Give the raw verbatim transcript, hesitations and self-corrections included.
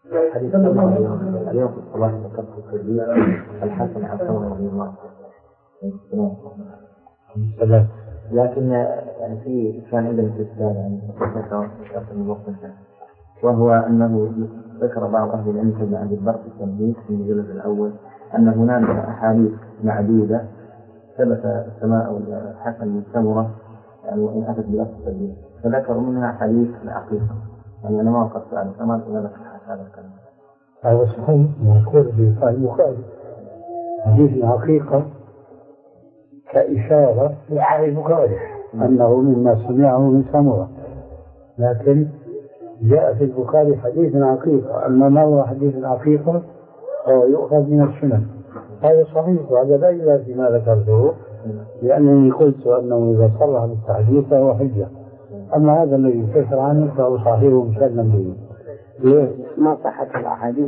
حديث اليوم في الصلاة ذكرت في الحسن عن ثور رضي الله عنه. لكن يعني في كان عندنا استفسار يعني وهو أنه ذكر بعض أهل العلم كما أبي البرق التنبيه في المجلد الأول أن هناك أحاديث معدودة ثبت السماء والحسن من ثمرة يعني وإن أتت بلفظ التنبيه، فذكروا منها حديث العقيقة. يعني أنا ما وقفت على الثمر إلا ذكر هذا الكلام. هذا صحيح موجود في صحيح البخاري. حديث العقيقة كإشارة في صحيح البخاري أنه مما سمعه من ثمرة، لكن جاء في البخاري حديث العقيقة، أما ما هو حديث العقيقة هو يؤخذ من السنن. هذا صحيح وهذا لا يلازم فيما ذكرته، لأنني قلت أنه إذا صرح بالتحديث فهو حجة، أما هذا الذي يفسر عنه فهو صحيح مسلم به. ما صحت الأحاديث